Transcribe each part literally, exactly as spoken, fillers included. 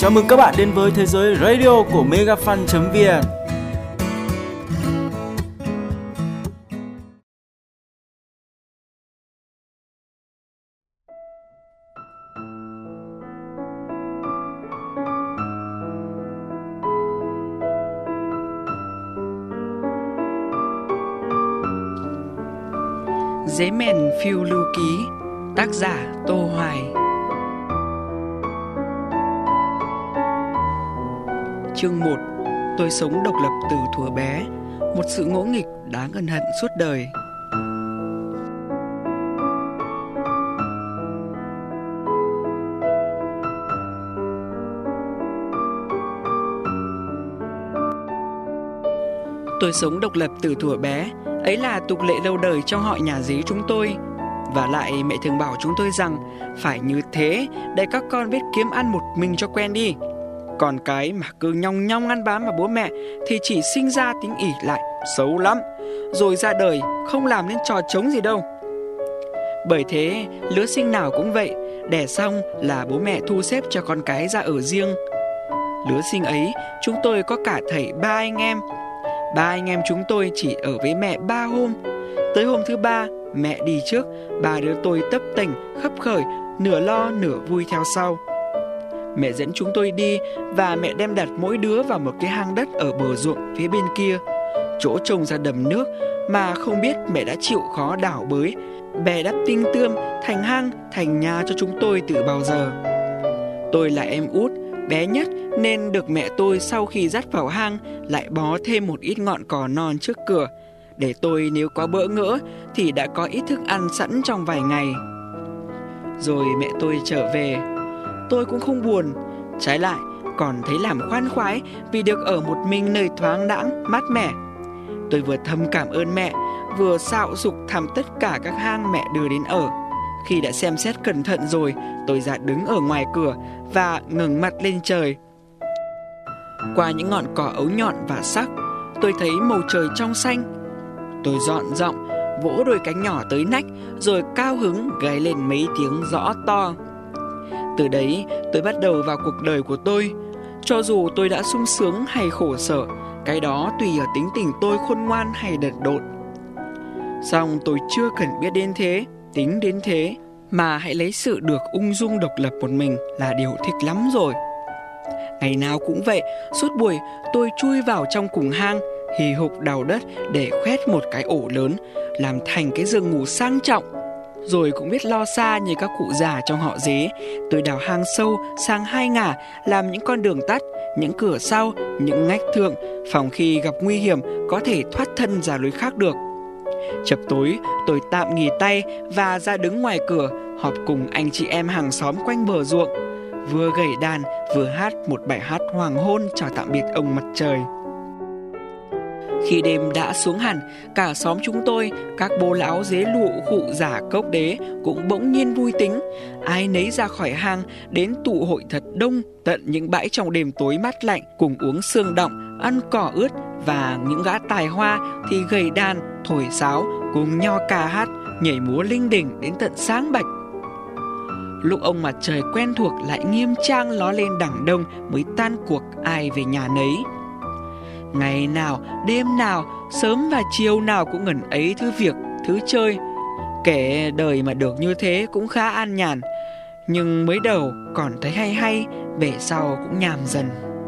Chào mừng các bạn đến với thế giới radio của megafan chấm vn. Dế mèn phiêu lưu ký, tác giả Tô Hoài. Chương một. Tôi sống độc lập từ thuở bé, một sự ngỗ nghịch đáng ân hận suốt đời. Tôi sống độc lập từ thuở bé, ấy là tục lệ lâu đời trong họ nhà Dế chúng tôi. Và lại mẹ thường bảo chúng tôi rằng phải như thế để các con biết kiếm ăn một mình cho quen đi. Còn cái mà cứ nhong nhong ăn bám vào bố mẹ thì chỉ sinh ra tính ỷ lại, xấu lắm, rồi ra đời không làm nên trò trống gì đâu. Bởi thế lứa sinh nào cũng vậy, đẻ xong là bố mẹ thu xếp cho con cái ra ở riêng. Lứa sinh ấy chúng tôi có cả thảy ba anh em. Ba anh em chúng tôi chỉ ở với mẹ ba hôm. Tới hôm thứ ba, mẹ đi trước, ba đứa tôi tấp tềnh khấp khởi, nửa lo nửa vui theo sau. Mẹ dẫn chúng tôi đi và mẹ đem đặt mỗi đứa vào một cái hang đất ở bờ ruộng phía bên kia, chỗ trông ra đầm nước mà không biết mẹ đã chịu khó đào bới, bè đắp tinh tươm thành hang thành nhà cho chúng tôi từ bao giờ. Tôi là em út, bé nhất, nên được mẹ tôi sau khi dắt vào hang lại bó thêm một ít ngọn cỏ non trước cửa, để tôi nếu có bỡ ngỡ thì đã có ít thức ăn sẵn trong vài ngày. Rồi mẹ tôi trở về. Tôi cũng không buồn, trái lại còn thấy làm khoan khoái vì được ở một mình nơi thoáng đãng, mát mẻ. Tôi vừa thầm cảm ơn mẹ, vừa xạo dục thăm tất cả các hang mẹ đưa đến ở. Khi đã xem xét cẩn thận rồi, tôi ra đứng ở ngoài cửa và ngẩng mặt lên trời. Qua những ngọn cỏ ấu nhọn và sắc, tôi thấy màu trời trong xanh. Tôi dọn giọng, vỗ đôi cánh nhỏ tới nách, rồi cao hứng gáy lên mấy tiếng rõ to. Từ đấy tôi bắt đầu vào cuộc đời của tôi. Cho dù tôi đã sung sướng hay khổ sở, cái đó tùy ở tính tình tôi khôn ngoan hay đần độn. Song tôi chưa cần biết đến thế, tính đến thế, mà hãy lấy sự được ung dung độc lập một mình là điều thích lắm rồi. Ngày nào cũng vậy, suốt buổi tôi chui vào trong cùng hang, hì hục đào đất để khoét một cái ổ lớn, làm thành cái giường ngủ sang trọng. Rồi cũng biết lo xa như các cụ già trong họ Dế, tôi đào hang sâu sang hai ngả, làm những con đường tắt, những cửa sau, những ngách thượng, phòng khi gặp nguy hiểm có thể thoát thân ra lối khác được. Chập tối tôi tạm nghỉ tay và ra đứng ngoài cửa họp cùng anh chị em hàng xóm quanh bờ ruộng, vừa gảy đàn vừa hát một bài hát hoàng hôn chào tạm biệt ông mặt trời. Khi đêm đã xuống hẳn, cả xóm chúng tôi, các bố lão Dế lụ khụ giả cốc đế cũng bỗng nhiên vui tính. Ai nấy ra khỏi hang đến tụ hội thật đông tận những bãi trong đêm tối mát lạnh, cùng uống sương đọng, ăn cỏ ướt, và những gã tài hoa thì gầy đàn, thổi sáo, cùng nhau ca hát, nhảy múa linh đình đến tận sáng bạch. Lúc ông mặt trời quen thuộc lại nghiêm trang ló lên đằng đông mới tan cuộc ai về nhà nấy. Ngày nào, đêm nào, sớm và chiều nào cũng ngần ấy thứ việc, thứ chơi. Kể đời mà được như thế cũng khá an nhàn. Nhưng mới đầu còn thấy hay hay, về sau cũng nhàm dần.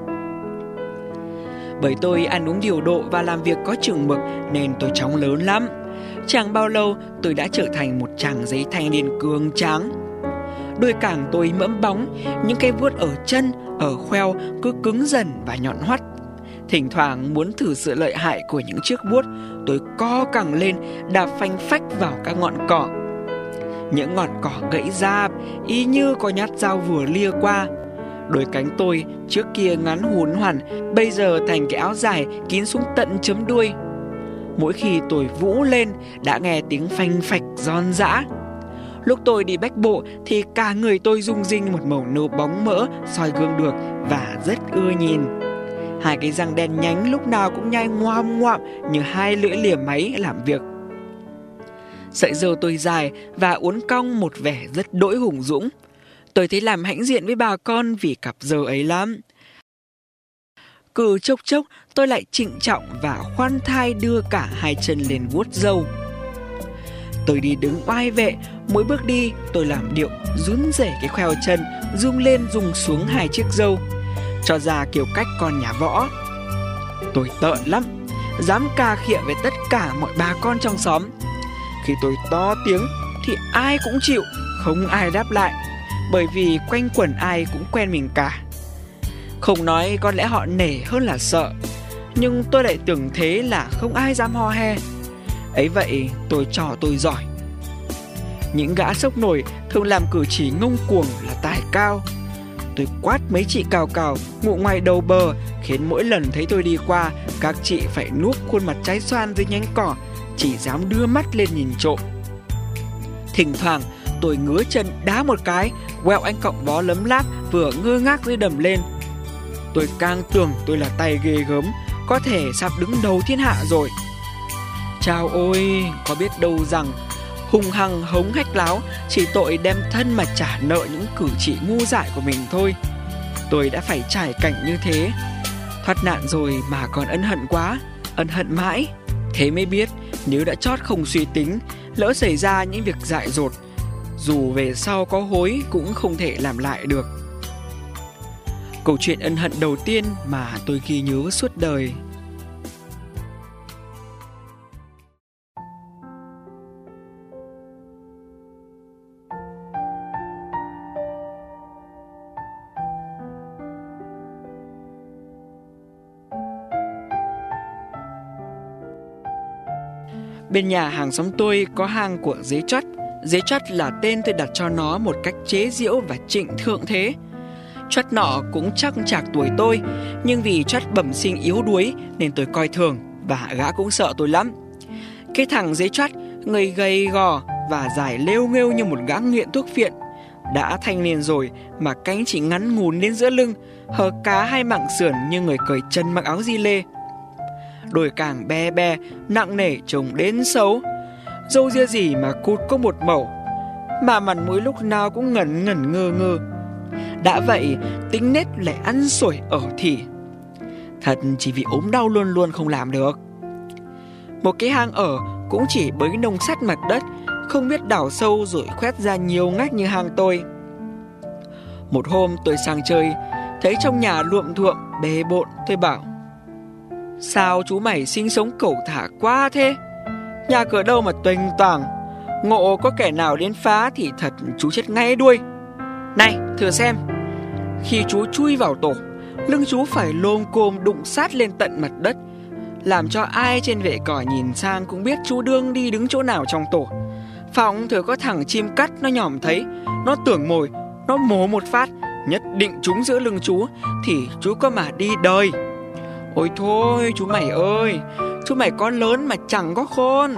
Bởi tôi ăn uống điều độ và làm việc có chừng mực nên tôi chóng lớn lắm. Chẳng bao lâu tôi đã trở thành một chàng giấy thanh niên cường tráng. Đôi cẳng tôi mẫm bóng, những cái vuốt ở chân, ở khoeo cứ cứng dần và nhọn hoắt. Thỉnh thoảng muốn thử sự lợi hại của những chiếc vuốt, tôi co cẳng lên đạp phanh phách vào các ngọn cỏ. Những ngọn cỏ gãy rạp y như có nhát dao vừa lia qua. Đôi cánh tôi trước kia ngắn hùn hoàn, bây giờ thành cái áo dài kín xuống tận chấm đuôi. Mỗi khi tôi vũ lên đã nghe tiếng phanh phạch giòn giã. Lúc tôi đi bách bộ thì cả người tôi rung rinh một màu nâu bóng mỡ soi gương được và rất ưa nhìn. Hai cái răng đen nhánh lúc nào cũng nhai ngoam ngoạm như hai lưỡi liềm máy làm việc. Sợi râu tôi dài và uốn cong một vẻ rất đỗi hùng dũng. Tôi thấy làm hãnh diện với bà con vì cặp giờ ấy lắm. Cứ chốc chốc tôi lại trịnh trọng và khoan thai đưa cả hai chân lên vuốt râu. Tôi đi đứng oai vệ, mỗi bước đi tôi làm điệu rún rẩy cái khoeo chân, rung lên rung xuống hai chiếc râu, cho ra kiểu cách con nhà võ. Tôi tợn lắm, dám cà khịa với tất cả mọi bà con trong xóm. Khi tôi to tiếng thì ai cũng chịu, không ai đáp lại, bởi vì quanh quẩn ai cũng quen mình cả. Không nói có lẽ họ nể hơn là sợ, nhưng tôi lại tưởng thế là không ai dám ho he. Ấy vậy tôi trò tôi giỏi. Những gã sốc nổi thường làm cử chỉ ngông cuồng là tài cao. Tôi quát mấy chị cào cào ngụ ngoài đầu bờ, khiến mỗi lần thấy tôi đi qua, các chị phải núp khuôn mặt trái xoan dưới nhánh cỏ, chỉ dám đưa mắt lên nhìn trộm. Thỉnh thoảng tôi ngứa chân đá một cái, quẹo anh cọng bó lấm láp vừa ngơ ngác dưới đầm lên. Tôi càng tưởng tôi là tay ghê gớm, có thể sắp đứng đầu thiên hạ rồi. Chao ôi, có biết đâu rằng hung hăng hống hách láo chỉ tội đem thân mà trả nợ những cử chỉ ngu dại của mình thôi. Tôi đã phải trải cảnh như thế, thoát nạn rồi mà còn ân hận quá, ân hận mãi. Thế mới biết nếu đã chót không suy tính, lỡ xảy ra những việc dại dột, dù về sau có hối cũng không thể làm lại được. Câu chuyện ân hận đầu tiên mà tôi ghi nhớ suốt đời. Bên nhà hàng xóm tôi có hang của dế Chót. Dế Chót là tên tôi đặt cho nó một cách chế giễu và trịnh thượng thế. Chót nọ cũng chắc chạc tuổi tôi, nhưng vì Chót bẩm sinh yếu đuối nên tôi coi thường, và gã cũng sợ tôi lắm. Cái thằng dế Chót, người gầy gò và dài lêu nghêu như một gã nghiện thuốc phiện. Đã thanh niên rồi mà cánh chỉ ngắn ngủn đến giữa lưng, hở cá hai mảng sườn như người cởi chân mặc áo di lê. Đôi càng be be, nặng nề trông đến xấu. Râu ria gì mà cụt có một mẩu, mà mặt mũi lúc nào cũng ngẩn ngẩn ngơ ngơ. Đã vậy tính nết lại ăn sổi ở thì thật chỉ vì ốm đau luôn luôn không làm được. Một cái hang ở cũng chỉ bới nông sát mặt đất, không biết đào sâu rồi khoét ra nhiều ngách như hang tôi. Một hôm tôi sang chơi, thấy trong nhà luộm thuộm bề bộn, tôi bảo: sao chú mày sinh sống cẩu thả quá thế? Nhà cửa đâu mà tuềnh toàng, ngộ có kẻ nào đến phá thì thật chú chết ngay đuôi. Này thử xem, khi chú chui vào tổ, lưng chú phải lồm cồm đụng sát lên tận mặt đất, làm cho ai trên vệ cỏ nhìn sang cũng biết chú đương đi đứng chỗ nào trong tổ. Phỏng thử có thằng chim cắt nó nhòm thấy, nó tưởng mồi, nó mổ một phát, nhất định trúng giữa lưng chú, thì chú có mà đi đời. Ôi thôi chú mày ơi, chú mày có lớn mà chẳng có khôn.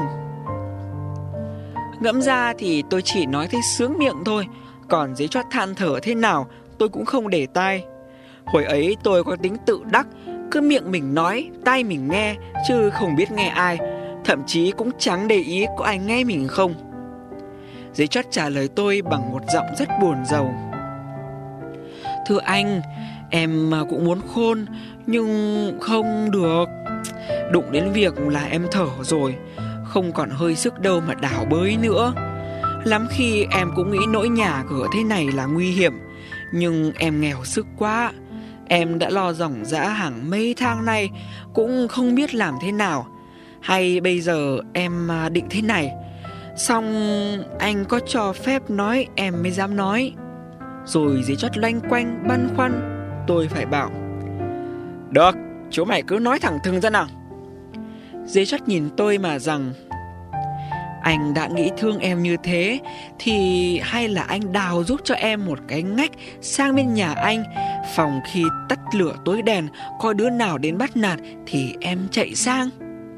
Ngẫm ra thì tôi chỉ nói thấy sướng miệng thôi, còn dế Chót than thở thế nào tôi cũng không để tai. Hồi ấy tôi có tính tự đắc, cứ miệng mình nói, tai mình nghe, chứ không biết nghe ai, thậm chí cũng chẳng để ý có ai nghe mình không. Dế Chót trả lời tôi bằng một giọng rất buồn rầu: thưa anh, em cũng muốn khôn, nhưng không được. Đụng đến việc là em thở rồi, không còn hơi sức đâu mà đảo bới nữa. Lắm khi em cũng nghĩ nỗi nhà cửa thế này là nguy hiểm, nhưng em nghèo sức quá. Em đã lo dòng dã hàng mấy tháng nay, cũng không biết làm thế nào. Hay bây giờ em định thế này, xong anh có cho phép nói em mới dám nói. Rồi dế Chót loanh quanh băn khoăn, tôi phải bảo: được, chú mày cứ nói thẳng thừng ra nào. Dế Chót nhìn tôi mà rằng: anh đã nghĩ thương em như thế thì hay là anh đào giúp cho em một cái ngách sang bên nhà anh, phòng khi tắt lửa tối đèn có đứa nào đến bắt nạt thì em chạy sang.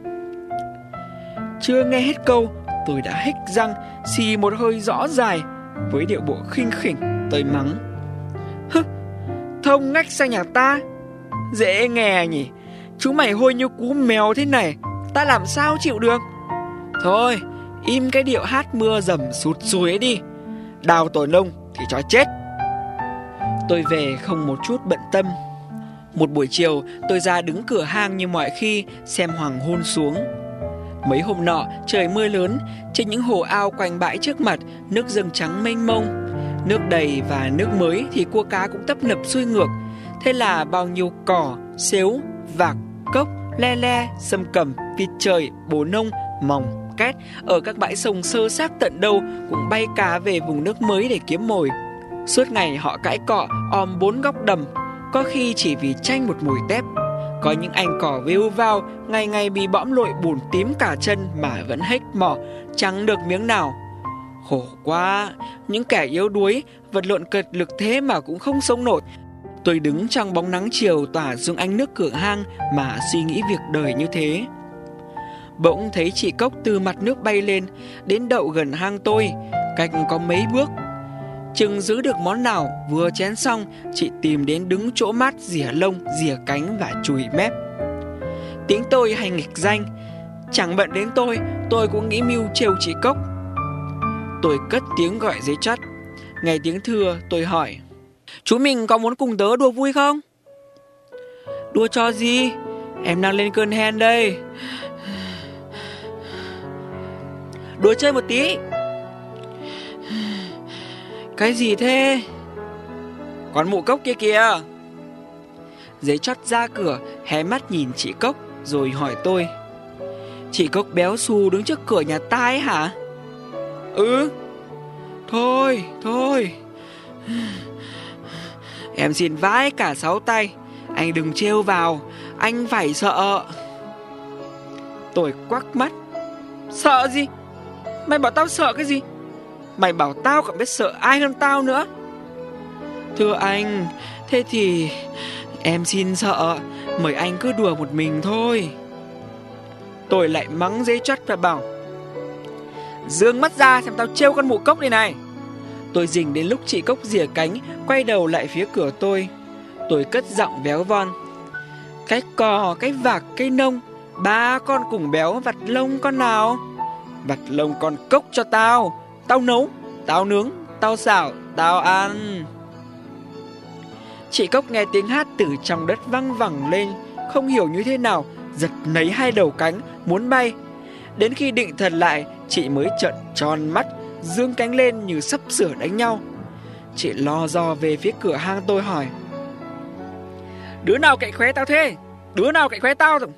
Chưa nghe hết câu, tôi đã hích răng xì một hơi rõ dài. Với điệu bộ khinh khỉnh, tôi mắng: hứ, thông ngách sang nhà ta? Dễ nghe nhỉ, chú mày hôi như cú mèo thế này, ta làm sao chịu được. Thôi, im cái điệu hát mưa dầm sụt sùi ấy đi. Đào tổ nông thì cho chết. Tôi về không một chút bận tâm. Một buổi chiều, tôi ra đứng cửa hang như mọi khi, xem hoàng hôn xuống. Mấy hôm nọ, trời mưa lớn, trên những hồ ao quanh bãi trước mặt, nước dâng trắng mênh mông. Nước đầy và nước mới thì cua cá cũng tấp nập xuôi ngược. Thế là bao nhiêu cỏ, sếu, vạc, cốc, le le, sâm cầm, vịt trời, bồ nông, mòng, két ở các bãi sông sơ xác tận đâu cũng bay cá về vùng nước mới để kiếm mồi. Suốt ngày họ cãi cọ om bốn góc đầm, có khi chỉ vì tranh một mồi tép. Có những anh cỏ vêu vao, ngày ngày bị bõm lội bùn tím cả chân mà vẫn hếch mỏ, chẳng được miếng nào. Khổ quá, những kẻ yếu đuối, vật lộn cật lực thế mà cũng không sống nổi. Tôi đứng trong bóng nắng chiều tỏa xuống ánh nước cửa hang mà suy nghĩ việc đời như thế. Bỗng thấy chị Cốc từ mặt nước bay lên, đến đậu gần hang tôi, cách có mấy bước. Chừng giữ được món nào, vừa chén xong, chị tìm đến đứng chỗ mát rỉa lông, rỉa cánh và chùi mép. Tiếng tôi hay nghịch danh, chẳng bận đến tôi, tôi cũng nghĩ mưu trêu chị Cốc. Tôi cất tiếng gọi Dế Chắt. Nghe tiếng thưa, tôi hỏi: "Chú mình có muốn cùng tớ đùa vui không?" "Đùa cho gì? Em đang lên cơn hen đây." "Đùa chơi một tí." "Cái gì thế?" "Con mụ Cốc kia kìa." Dế Chắt ra cửa, hé mắt nhìn chị Cốc, rồi hỏi tôi: "Chị Cốc béo xù đứng trước cửa nhà ta ấy hả?" "Ừ." "Thôi, thôi. Em xin vái cả sáu tay, anh đừng trêu vào, anh phải sợ." Tôi quắc mắt: "Sợ gì? Mày bảo tao sợ cái gì? Mày bảo tao còn biết sợ ai hơn tao nữa." "Thưa anh, thế thì em xin sợ, mời anh cứ đùa một mình thôi." Tôi lại mắng Dế Chắt và bảo: "Dương mắt ra xem tao trêu con mụ Cốc đây này." Tôi rình đến lúc chị Cốc rỉa cánh, quay đầu lại phía cửa tôi. Tôi cất giọng véo von: "Cái cò, cái vạc, cái nông, ba con cùng béo vặt lông con nào? Vặt lông con Cốc cho tao. Tao nấu, tao nướng, tao xào, tao ăn." Chị Cốc nghe tiếng hát từ trong đất văng vẳng lên, không hiểu như thế nào, giật nấy hai đầu cánh, muốn bay. Đến khi định thần lại, chị mới trợn tròn mắt, dương cánh lên như sắp sửa đánh nhau. Chị lo dò về phía cửa hang tôi hỏi: "Đứa nào cậy khóe tao thế? Đứa nào cậy khóe tao rồi?"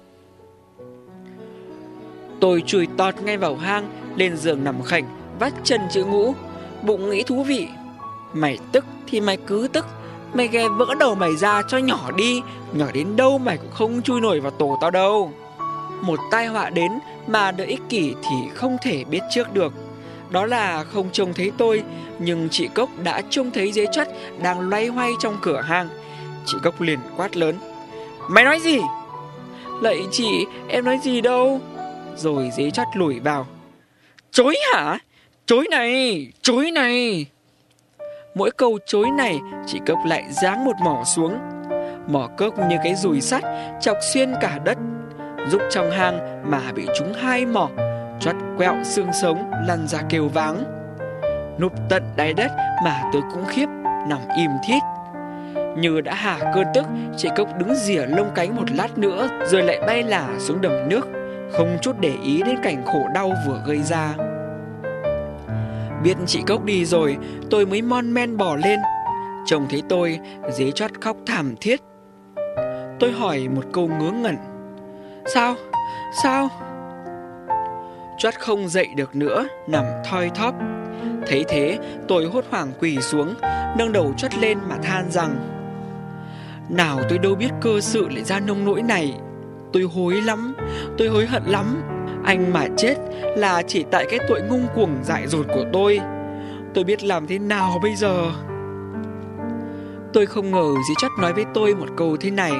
Tôi chùi tọt ngay vào hang, lên giường nằm khệnh, vắt chân chữ ngũ, bụng nghĩ thú vị. Mày tức thì mày cứ tức, mày ghe vỡ đầu mày ra cho nhỏ đi, nhỏ đến đâu mày cũng không chui nổi vào tổ tao đâu. Một tai họa đến mà đợi ích kỷ thì không thể biết trước được. Đó là không trông thấy tôi, nhưng chị Cốc đã trông thấy Dế Chắt đang loay hoay trong cửa hang. Chị Cốc liền quát lớn: "Mày nói gì?" "Lạy chị, em nói gì đâu." Rồi Dế Chắt lùi vào: "Chối hả? Chối này, chối này." Mỗi câu chối này, chị Cốc lại giáng một mỏ xuống. Mỏ cốc như cái dùi sắt, chọc xuyên cả đất. Rúc trong hang mà bị trúng hai mỏ, choắt quẹo xương sống, lăn ra kêu váng. Núp tận đáy đất mà tôi cũng khiếp, nằm im thít. Như đã hả cơn tức, chị Cốc đứng rỉa lông cánh một lát nữa, rồi lại bay lả xuống đầm nước, không chút để ý đến cảnh khổ đau vừa gây ra. Biết chị Cốc đi rồi, tôi mới mon men bò lên. Trông thấy tôi, Dế Chắt khóc thảm thiết. Tôi hỏi một câu ngớ ngẩn: "Sao? Sao?" Chắt không dậy được nữa, nằm thoi thóp. Thấy thế, tôi hốt hoảng quỳ xuống, nâng đầu Chắt lên mà than rằng: "Nào tôi đâu biết cơ sự lại ra nông nỗi này. Tôi hối lắm, tôi hối hận lắm. Anh mà chết là chỉ tại cái tội ngông cuồng dại dột của tôi. Tôi biết làm thế nào bây giờ?" Tôi không ngờ Dế Chắt nói với tôi một câu thế này: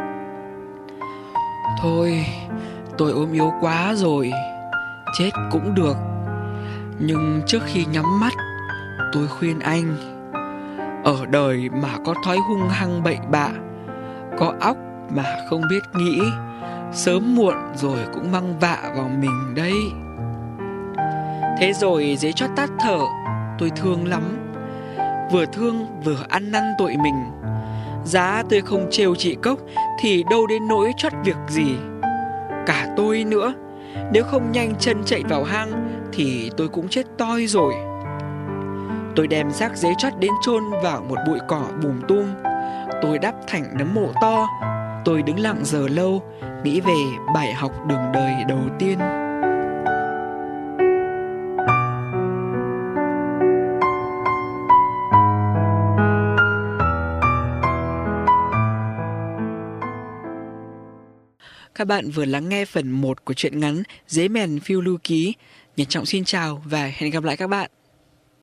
"Thôi, tôi ốm yếu quá rồi, chết cũng được. Nhưng trước khi nhắm mắt, tôi khuyên anh, ở đời mà có thói hung hăng bậy bạ, có óc mà không biết nghĩ, sớm muộn rồi cũng mang vạ vào mình đấy." Thế rồi Dế Chắt tắt thở. Tôi thương lắm. vừa thương vừa ăn năn tội mình. Giá tôi không trêu chị Cốc thì đâu đến nỗi trót việc gì. Cả tôi nữa, nếu không nhanh chân chạy vào hang thì tôi cũng chết toi rồi. Tôi đem xác dế chót đến chôn vào một bụi cỏ bùm tum. Tôi đắp thành nấm mộ to. Tôi đứng lặng giờ lâu, nghĩ về bài học đường đời đầu tiên. Các bạn vừa lắng nghe phần một của truyện ngắn Dế Mèn Phiêu Lưu Ký. Nhật Trọng xin chào và hẹn gặp lại các bạn.